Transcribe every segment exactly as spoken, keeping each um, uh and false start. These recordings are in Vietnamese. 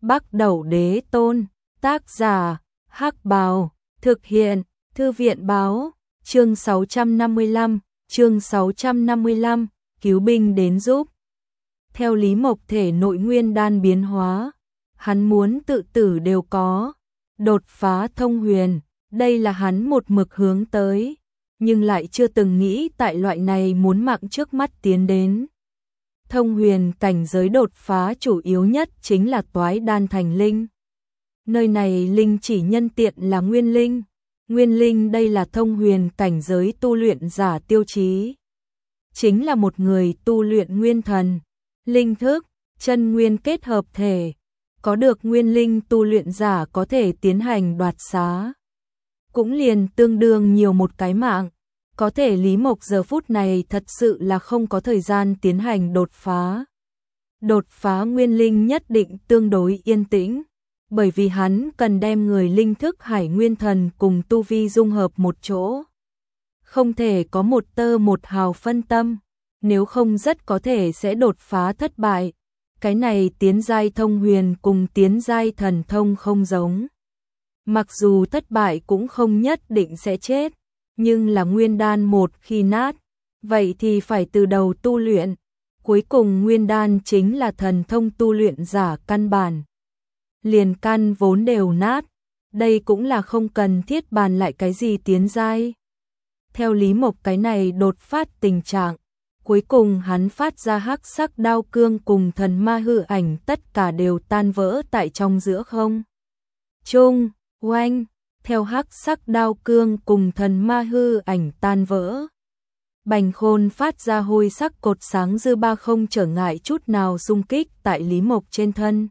Bắc Đẩu Đế Tôn, tác giả, Hắc Bào, thực hiện, Thư viện báo, chương sáu trăm năm mươi lăm, chương sáu trăm năm mươi lăm, cứu binh đến giúp. Theo Lý Mộc thể nội nguyên đan biến hóa, hắn muốn tự tử đều có, đột phá thông huyền, đây là hắn một mực hướng tới, nhưng lại chưa từng nghĩ tại loại này muốn mạng trước mắt tiến đến. Thông huyền cảnh giới đột phá chủ yếu nhất chính là toái đan thành linh. Nơi này linh chỉ nhân tiện là nguyên linh. Nguyên linh đây là thông huyền cảnh giới tu luyện giả tiêu chí. Chính là một người tu luyện nguyên thần, linh thức, chân nguyên kết hợp thể. Có được nguyên linh tu luyện giả có thể tiến hành đoạt xá. Cũng liền tương đương nhiều một cái mạng. Có thể Lý Mộc giờ phút này thật sự là không có thời gian tiến hành đột phá. Đột phá nguyên linh nhất định tương đối yên tĩnh, bởi vì hắn cần đem người linh thức hải nguyên thần cùng tu vi dung hợp một chỗ. Không thể có một tơ một hào phân tâm, nếu không rất có thể sẽ đột phá thất bại. Cái này tiến giai thông huyền cùng tiến giai thần thông không giống. Mặc dù thất bại cũng không nhất định sẽ chết, nhưng là nguyên đan một khi nát, vậy thì phải từ đầu tu luyện. Cuối cùng nguyên đan chính là thần thông tu luyện giả căn bản. Liền căn vốn đều nát, đây cũng là không cần thiết bàn lại cái gì tiến giai. Theo Lý Mộc cái này đột phát tình trạng, cuối cùng hắn phát ra hắc sắc đao cương cùng thần ma hư ảnh tất cả đều tan vỡ tại trong giữa không trung, oanh. Theo hắc sắc đao cương cùng thần ma hư ảnh tan vỡ, Bành Khôn phát ra hôi sắc cột sáng dư ba không trở ngại chút nào xung kích tại Lý Mộc trên thân.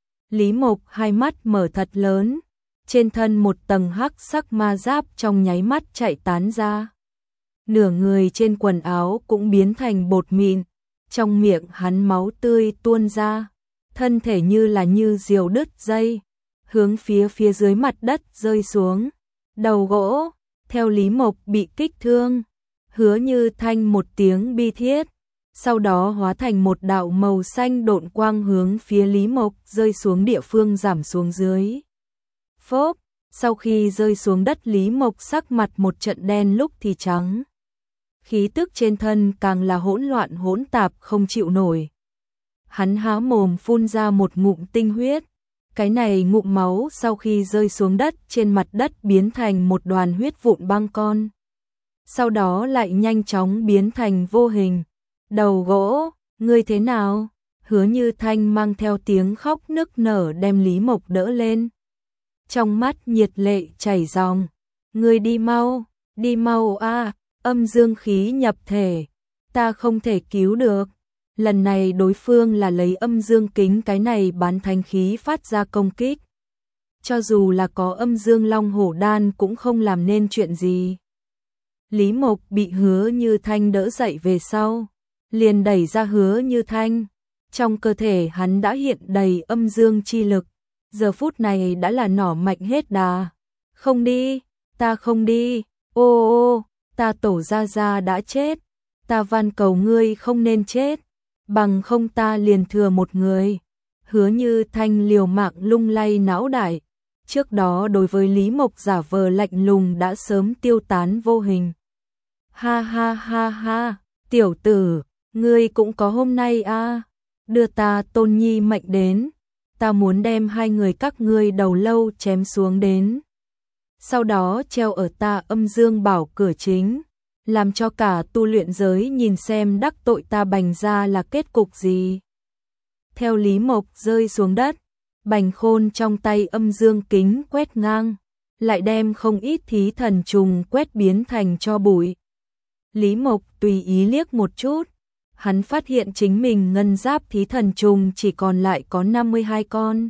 Lý Mộc hai mắt mở thật lớn, trên thân một tầng hắc sắc ma giáp trong nháy mắt chạy tán ra. Nửa người trên quần áo cũng biến thành bột mịn, trong miệng hắn máu tươi tuôn ra, thân thể như là như diều đứt dây, hướng phía phía dưới mặt đất rơi xuống. Đầu gỗ, theo Lý Mộc bị kích thương, Hứa Như Thanh một tiếng bi thiết, sau đó hóa thành một đạo màu xanh độn quang hướng phía Lý Mộc rơi xuống địa phương giảm xuống dưới. Phốp, sau khi rơi xuống đất Lý Mộc sắc mặt một trận đen lúc thì trắng. Khí tức trên thân càng là hỗn loạn hỗn tạp không chịu nổi. Hắn há mồm phun ra một ngụm tinh huyết. Cái này ngụm máu sau khi rơi xuống đất trên mặt đất biến thành một đoàn huyết vụn băng con. Sau đó lại nhanh chóng biến thành vô hình. Đầu gỗ, ngươi thế nào? Hứa Như Thanh mang theo tiếng khóc nức nở đem Lý Mộc đỡ lên. Trong mắt nhiệt lệ chảy ròng. Ngươi đi mau, đi mau a, âm dương khí nhập thể. Ta không thể cứu được. Lần này đối phương là lấy âm dương kính cái này bán thánh khí phát ra công kích. Cho dù là có âm dương long hổ đan cũng không làm nên chuyện gì. Lý Mộc bị Hứa Như Thanh đỡ dậy về sau, liền đẩy ra Hứa Như Thanh. Trong cơ thể hắn đã hiện đầy âm dương chi lực, giờ phút này đã là nỏ mạnh hết đà. Không đi, ta không đi, ô ô, ta tổ gia gia đã chết, ta van cầu ngươi không nên chết. Bằng không ta liền thừa một người. Hứa Như Thanh liều mạng lung lay não đại. Trước đó đối với Lý Mộc giả vờ lạnh lùng đã sớm tiêu tán vô hình. Ha ha ha ha, tiểu tử, ngươi cũng có hôm nay a, à. Đưa ta Tôn Nhi mệnh đến, ta muốn đem hai người các ngươi đầu lâu chém xuống đến. Sau đó treo ở ta âm dương bảo cửa chính. Làm cho cả tu luyện giới nhìn xem đắc tội ta Bành gia là kết cục gì. Theo Lý Mộc rơi xuống đất, Bành Khôn trong tay âm dương kính quét ngang, lại đem không ít thí thần trùng quét biến thành tro bụi. Lý Mộc tùy ý liếc một chút, hắn phát hiện chính mình ngân giáp thí thần trùng chỉ còn lại có năm mươi hai con,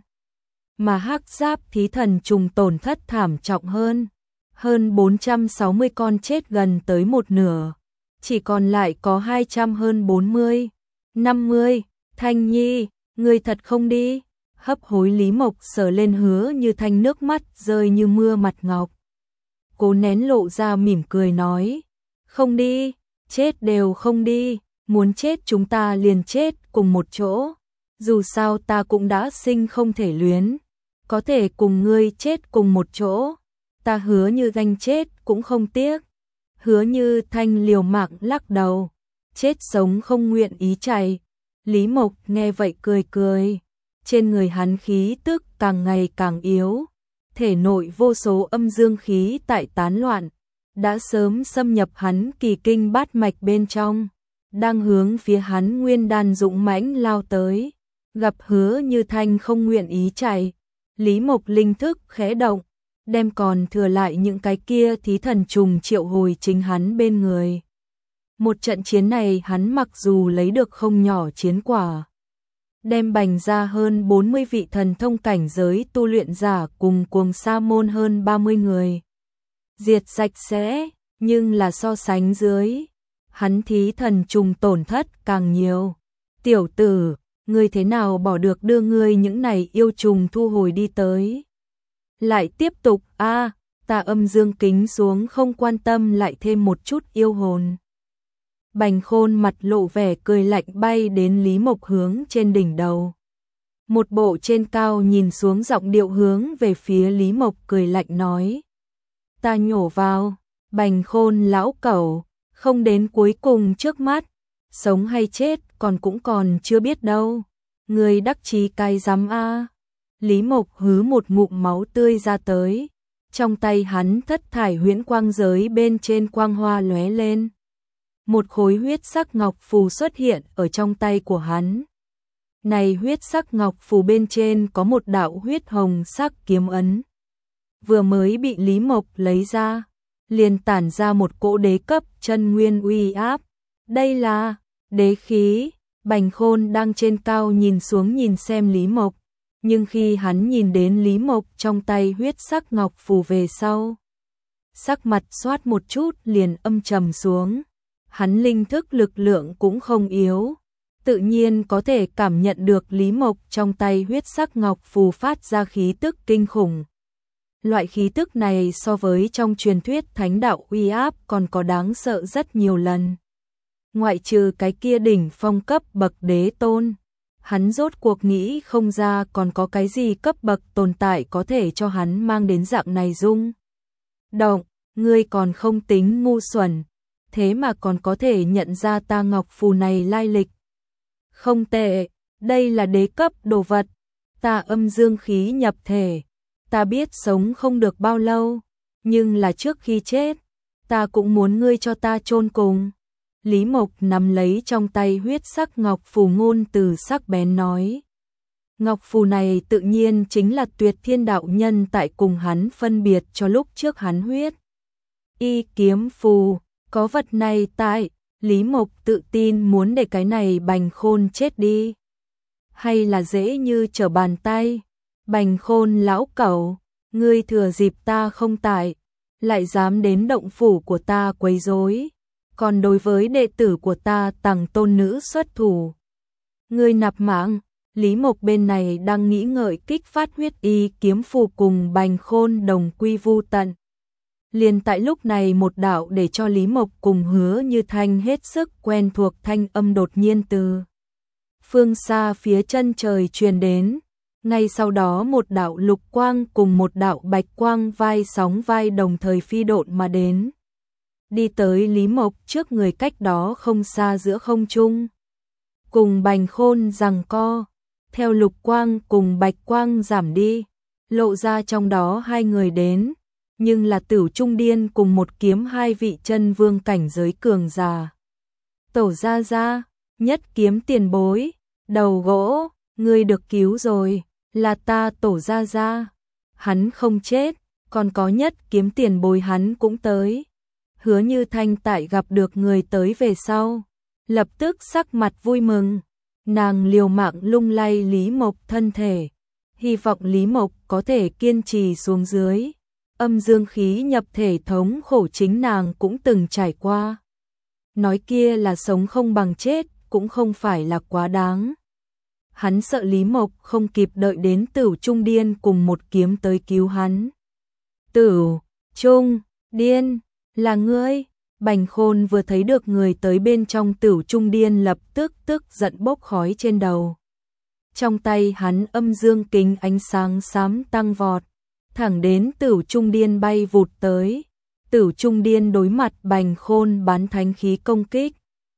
mà hắc giáp thí thần trùng tổn thất thảm trọng hơn. Hơn bốn trăm sáu mươi con chết gần tới một nửa, chỉ còn lại có hai trăm hơn bốn mươi, năm mươi. Thanh Nhi, ngươi thật không đi? Hấp hối Lý Mộc sờ lên Hứa Như Thanh, nước mắt rơi như mưa mặt ngọc. Cố nén lộ ra mỉm cười nói, không đi, chết đều không đi, muốn chết chúng ta liền chết cùng một chỗ. dù sao ta cũng đã sinh không thể luyến, có thể cùng ngươi chết cùng một chỗ, ta hứa như ganh chết cũng không tiếc. Hứa Như Thanh liều mạng lắc đầu, chết sống không nguyện ý chạy. Lý Mộc nghe vậy cười cười, trên người hắn khí tức càng ngày càng yếu, thể nội vô số âm dương khí tại tán loạn, đã sớm xâm nhập hắn kỳ kinh bát mạch bên trong, đang hướng phía hắn nguyên đan dũng mãnh lao tới. Gặp Hứa Như Thanh không nguyện ý chạy, Lý Mộc linh thức khẽ động, đem còn thừa lại những cái kia thí thần trùng triệu hồi chính hắn bên người. Một trận chiến này hắn mặc dù lấy được không nhỏ chiến quả, đem bành ra hơn bốn mươi vị thần thông cảnh giới tu luyện giả cùng cuồng sa môn hơn ba mươi người. Diệt sạch sẽ, nhưng là so sánh dưới, hắn thí thần trùng tổn thất càng nhiều. Tiểu tử, ngươi thế nào bỏ được đưa ngươi những này yêu trùng thu hồi đi tới? Lại tiếp tục, a à, ta âm dương kính xuống không quan tâm lại thêm một chút yêu hồn. Bành Khôn mặt lộ vẻ cười lạnh bay đến Lý Mộc hướng trên đỉnh đầu. Một bộ trên cao nhìn xuống giọng điệu hướng về phía Lý Mộc cười lạnh nói. Ta nhổ vào, Bành Khôn lão cẩu, không đến cuối cùng trước mắt, sống hay chết còn cũng còn chưa biết đâu. Người đắc chí cái rắm a. Lý Mộc hứ một ngụm máu tươi ra tới, trong tay hắn thất thải huyễn quang giới bên trên quang hoa lóe lên. Một khối huyết sắc ngọc phù xuất hiện ở trong tay của hắn. Này huyết sắc ngọc phù bên trên có một đạo huyết hồng sắc kiếm ấn. Vừa mới bị Lý Mộc lấy ra, liền tản ra một cỗ đế cấp chân nguyên uy áp. Đây là đế khí. Bành Khôn đang trên cao nhìn xuống nhìn xem Lý Mộc, nhưng khi hắn nhìn đến Lý Mộc trong tay huyết sắc ngọc phù về sau, sắc mặt xoát một chút liền âm trầm xuống. Hắn linh thức lực lượng cũng không yếu, tự nhiên có thể cảm nhận được Lý Mộc trong tay huyết sắc ngọc phù phát ra khí tức kinh khủng. Loại khí tức này so với trong truyền thuyết thánh đạo uy áp còn có đáng sợ rất nhiều lần. Ngoại trừ cái kia đỉnh phong cấp bậc đế tôn, hắn rốt cuộc nghĩ không ra còn có cái gì cấp bậc tồn tại có thể cho hắn mang đến dạng này rung động. Ngươi còn không tính ngu xuẩn, thế mà còn có thể nhận ra ta ngọc phù này lai lịch. Không tệ, đây là đế cấp đồ vật, ta âm dương khí nhập thể, ta biết sống không được bao lâu, nhưng là trước khi chết, ta cũng muốn ngươi cho ta chôn cùng. Lý Mộc nắm lấy trong tay huyết sắc ngọc phù ngôn từ sắc bén nói. Ngọc phù này tự nhiên chính là Tuyệt Thiên đạo nhân tại cùng hắn phân biệt cho lúc trước hắn huyết y kiếm phù. Có vật này tại, Lý Mộc tự tin muốn để cái này Bành Khôn chết đi. Hay là dễ như trở bàn tay. Bành Khôn lão cẩu, ngươi thừa dịp ta không tại, lại dám đến động phủ của ta quấy rối, còn đối với đệ tử của ta Tằng tôn nữ xuất thủ. Ngươi nạp mạng. Lý Mộc bên này đang nghĩ ngợi kích phát huyết y kiếm phù cùng Bành Khôn đồng quy vu tận. Liền tại lúc này một đạo để cho Lý Mộc cùng Hứa Như Thanh hết sức quen thuộc thanh âm đột nhiên từ phương xa phía chân trời truyền đến. Ngay sau đó một đạo lục quang cùng một đạo bạch quang vai sóng vai đồng thời phi độn mà đến. Đi tới Lý Mộc trước người cách đó không xa giữa không trung. Cùng Bành Khôn giằng co, theo lục quang cùng bạch quang giảm đi, lộ ra trong đó hai người đến. Nhưng là Tửu Trung Điên cùng một kiếm hai vị chân vương cảnh giới cường giả. Tổ gia gia, nhất kiếm tiền bối, đầu gỗ, ngươi được cứu rồi, là ta Tổ gia gia. Hắn không chết, còn có nhất kiếm tiền bối hắn cũng tới. Hứa Như Thanh tại gặp được người tới về sau, lập tức sắc mặt vui mừng, nàng liều mạng lung lay Lý Mộc thân thể, hy vọng Lý Mộc có thể kiên trì xuống dưới. Âm dương khí nhập thể thống khổ chính nàng cũng từng trải qua. Nói kia là sống không bằng chết, cũng không phải là quá đáng. Hắn sợ Lý Mộc không kịp đợi đến Tửu Trung Điên cùng một kiếm tới cứu hắn. Tửu Trung Điên, là ngươi? Bành Khôn vừa thấy được người tới bên trong Tửu Trung Điên lập tức tức giận bốc khói trên đầu. Trong tay hắn âm dương kính ánh sáng xám tăng vọt, thẳng đến Tửu Trung Điên bay vụt tới. Tửu Trung Điên đối mặt Bành Khôn bán thánh khí công kích.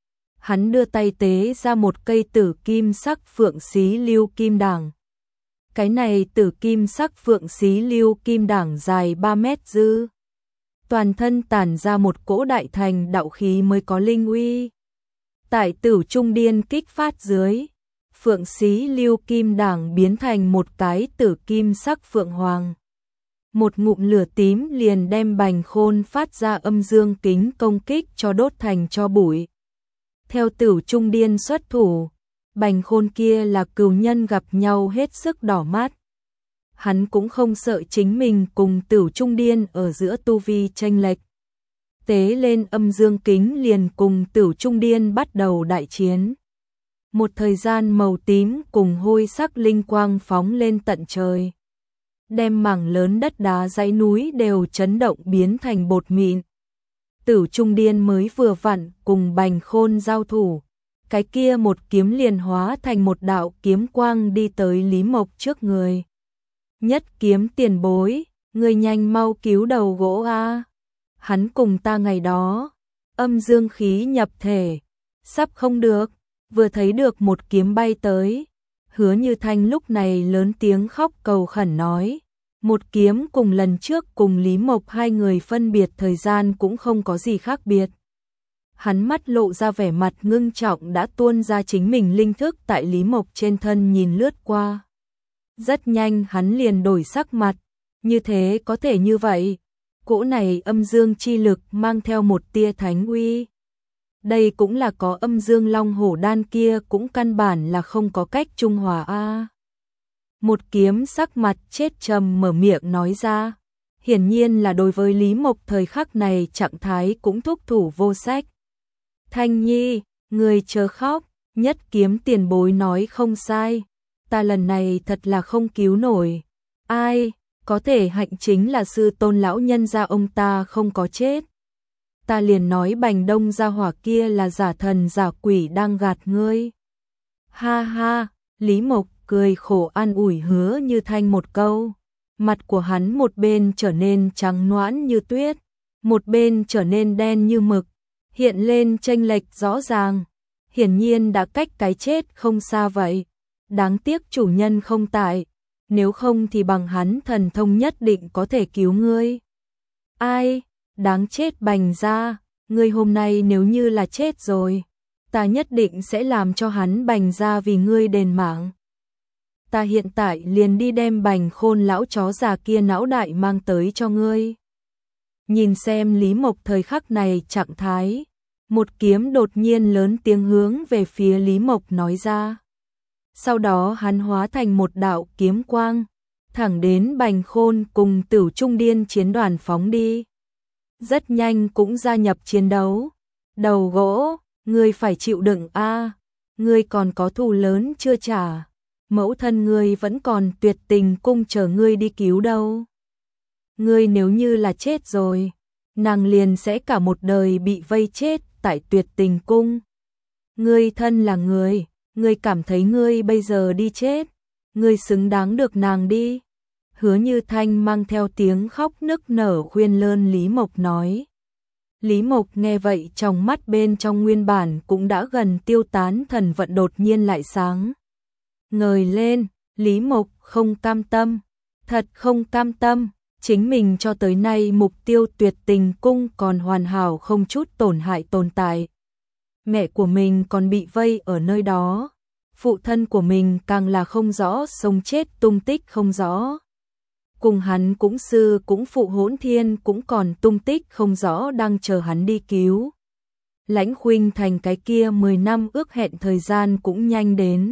Hắn đưa tay tế ra một cây tử kim sắc phượng xí lưu kim đảng. Cái này tử kim sắc phượng xí lưu kim đảng dài ba mét dư. Toàn thân tản ra một cỗ đại thành đạo khí mới có linh uy. Tại Tửu Trung Điên kích phát dưới, phượng xí lưu kim đảng biến thành một cái tử kim sắc phượng hoàng. Một ngụm lửa tím liền đem Bành Khôn phát ra âm dương kính công kích cho đốt thành cho bụi. Theo Tửu Trung Điên xuất thủ, Bành Khôn kia là cừu nhân gặp nhau hết sức đỏ mắt. Hắn cũng không sợ chính mình cùng Tửu Trung Điên ở giữa tu vi chênh lệch. Tế lên âm dương kính liền cùng Tửu Trung Điên bắt đầu đại chiến. Một thời gian màu tím cùng hôi sắc linh quang phóng lên tận trời, đem mảng lớn đất đá dãy núi đều chấn động biến thành bột mịn. Tửu Trung Điên mới vừa vặn cùng Bành Khôn giao thủ, cái kia một kiếm liền hóa thành một đạo kiếm quang đi tới Lý Mộc trước người. Nhất kiếm tiền bối, người nhanh mau cứu đầu gỗ a. Hắn cùng ta ngày đó, âm dương khí nhập thể, sắp không được, vừa thấy được một kiếm bay tới. Hứa Như Thanh lúc này lớn tiếng khóc cầu khẩn nói, một kiếm cùng lần trước cùng Lý Mộc hai người phân biệt thời gian cũng không có gì khác biệt. Hắn mắt lộ ra vẻ mặt ngưng trọng đã tuôn ra chính mình linh thức tại Lý Mộc trên thân nhìn lướt qua. Rất nhanh hắn liền đổi sắc mặt, như thế có thể như vậy. Cỗ này âm dương chi lực mang theo một tia thánh uy. Đây cũng là có âm dương long hổ đan kia cũng căn bản là không có cách trung hòa a. Một kiếm sắc mặt chết trầm mở miệng nói ra. Hiển nhiên là đối với Lý Mộc thời khắc này trạng thái cũng thúc thủ vô sách. Thanh Nhi, người chớ khóc, nhất kiếm tiền bối nói không sai. Ta lần này thật là không cứu nổi. Ai, có thể hạnh chính là sư tôn lão nhân gia ông ta không có chết. Ta liền nói Bành Đông gia hỏa kia là giả thần giả quỷ đang gạt ngươi. Ha ha, Lý Mộc cười khổ an ủi Hứa Như Thanh một câu. Mặt của hắn một bên trở nên trắng nõn như tuyết, một bên trở nên đen như mực, hiện lên chênh lệch rõ ràng. Hiển nhiên đã cách cái chết không xa vậy. Đáng tiếc chủ nhân không tại, nếu không thì bằng hắn thần thông nhất định có thể cứu ngươi. Ai, đáng chết Bành gia, ngươi hôm nay nếu như là chết rồi, ta nhất định sẽ làm cho hắn Bành gia vì ngươi đền mạng. Ta hiện tại liền đi đem Bành Khôn lão chó già kia não đại mang tới cho ngươi. Nhìn xem Lý Mộc thời khắc này trạng thái, một kiếm đột nhiên lớn tiếng hướng về phía Lý Mộc nói ra. Sau đó hắn hóa thành một đạo kiếm quang, thẳng đến Bành Khôn cùng Tửu Trung Điên chiến đoàn phóng đi. Rất nhanh cũng gia nhập chiến đấu. Đầu gỗ, ngươi phải chịu đựng a, ngươi còn có thù lớn chưa trả. Mẫu thân ngươi vẫn còn Tuyệt Tình cung chờ ngươi đi cứu đâu. Ngươi nếu như là chết rồi, nàng liền sẽ cả một đời bị vây chết tại Tuyệt Tình cung. Ngươi thân là người, ngươi cảm thấy ngươi bây giờ đi chết, ngươi xứng đáng được nàng đi. Hứa Như Thanh mang theo tiếng khóc nức nở khuyên lơn Lý Mộc nói. Lý Mộc nghe vậy trong mắt bên trong nguyên bản cũng đã gần tiêu tán thần vận đột nhiên lại sáng ngời lên. Lý Mộc không cam tâm, thật không cam tâm, chính mình cho tới nay mục tiêu Tuyệt Tình cung còn hoàn hảo không chút tổn hại tồn tại. Mẹ của mình còn bị vây ở nơi đó, phụ thân của mình càng là không rõ sống chết tung tích không rõ. Cùng hắn cũng sư cũng phụ Hỗn Thiên cũng còn tung tích không rõ đang chờ hắn đi cứu. Lãnh Khuynh Thành cái kia mười năm ước hẹn thời gian cũng nhanh đến.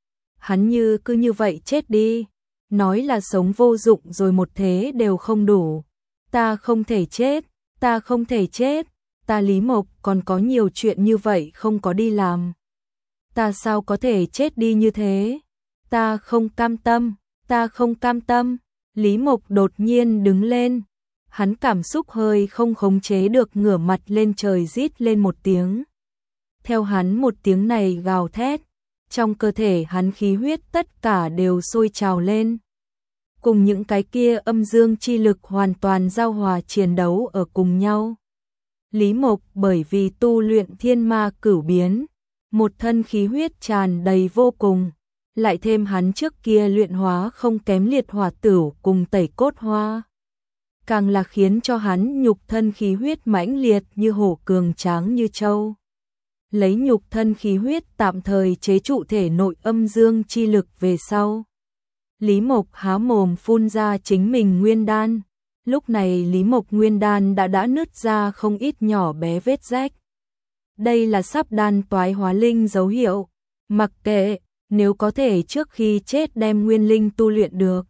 Hắn như cứ như vậy chết đi, nói là sống vô dụng rồi một thế đều không đủ. Ta không thể chết, ta không thể chết, ta Lý Mộc còn có nhiều chuyện như vậy không có đi làm. Ta sao có thể chết đi như thế? Ta không cam tâm, ta không cam tâm. Lý Mộc đột nhiên đứng lên, hắn cảm xúc hơi không khống chế được ngửa mặt lên trời rít lên một tiếng. Theo hắn một tiếng này gào thét, Trong cơ thể hắn khí huyết tất cả đều sôi trào lên. Cùng những cái kia âm dương chi lực hoàn toàn giao hòa chiến đấu ở cùng nhau. Lý Mộc bởi vì tu luyện thiên ma cửu biến, một thân khí huyết tràn đầy vô cùng, lại thêm hắn trước kia luyện hóa không kém liệt hỏa tửu cùng tẩy cốt hoa. Càng là khiến cho hắn nhục thân khí huyết mãnh liệt như hổ, cường tráng như trâu. Lấy nhục thân khí huyết tạm thời chế trụ thể nội âm dương chi lực về sau. Lý Mộc há mồm phun ra chính mình nguyên đan. Lúc này Lý Mộc nguyên đan đã đã nứt ra không ít nhỏ bé vết rách. Đây là sắp đan toái hóa linh dấu hiệu. Mặc kệ, nếu có thể trước khi chết đem nguyên linh tu luyện được,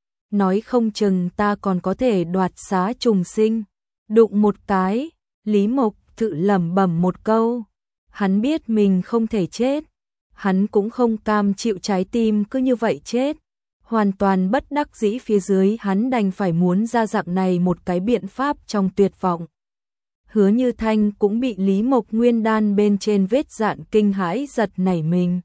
nói không chừng ta còn có thể đoạt xá trùng sinh. Đụng một cái, Lý Mộc tự lẩm bẩm một câu. Hắn biết mình không thể chết. Hắn cũng không cam chịu trái tim cứ như vậy chết. Hoàn toàn bất đắc dĩ phía dưới hắn đành phải muốn ra dạng này một cái biện pháp trong tuyệt vọng. Hứa Như Thanh cũng bị Lý Mộc nguyên đan bên trên vết dạn kinh hãi giật nảy mình.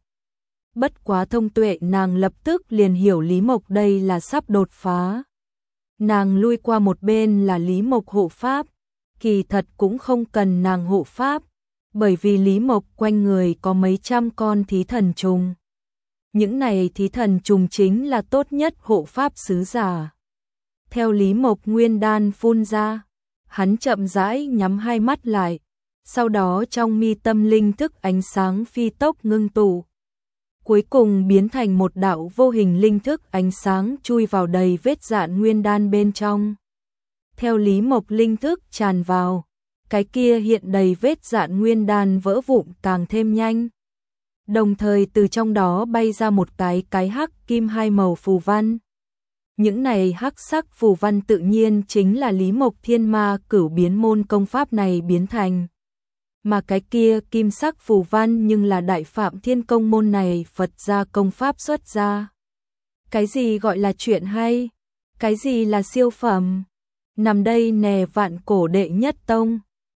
Bất quá thông tuệ nàng lập tức liền hiểu Lý Mộc đây là sắp đột phá. Nàng lui qua một bên là Lý Mộc hộ pháp, kỳ thật cũng không cần nàng hộ pháp, bởi vì Lý Mộc quanh người có mấy trăm con thí thần trùng. Những này thí thần trùng chính là tốt nhất hộ pháp sứ giả. Theo Lý Mộc nguyên đan phun ra, hắn chậm rãi nhắm hai mắt lại, sau đó trong mi tâm linh thức ánh sáng phi tốc ngưng tụ. Cuối cùng biến thành một đạo vô hình linh thức ánh sáng chui vào đầy vết dạn nguyên đan bên trong. Theo Lý Mộc linh thức tràn vào, cái kia hiện đầy vết dạn nguyên đan vỡ vụn càng thêm nhanh. Đồng thời từ trong đó bay ra một cái cái hắc kim hai màu phù văn. Những này hắc sắc phù văn tự nhiên chính là Lý Mộc thiên ma cửu biến môn công pháp này biến thành. Mà cái kia kim sắc phù văn nhưng là Đại Phạm Thiên Công môn này Phật gia công pháp xuất ra. Cái gì gọi là chuyện hay? Cái gì là siêu phẩm? Nằm đây nè vạn cổ đệ nhất tông.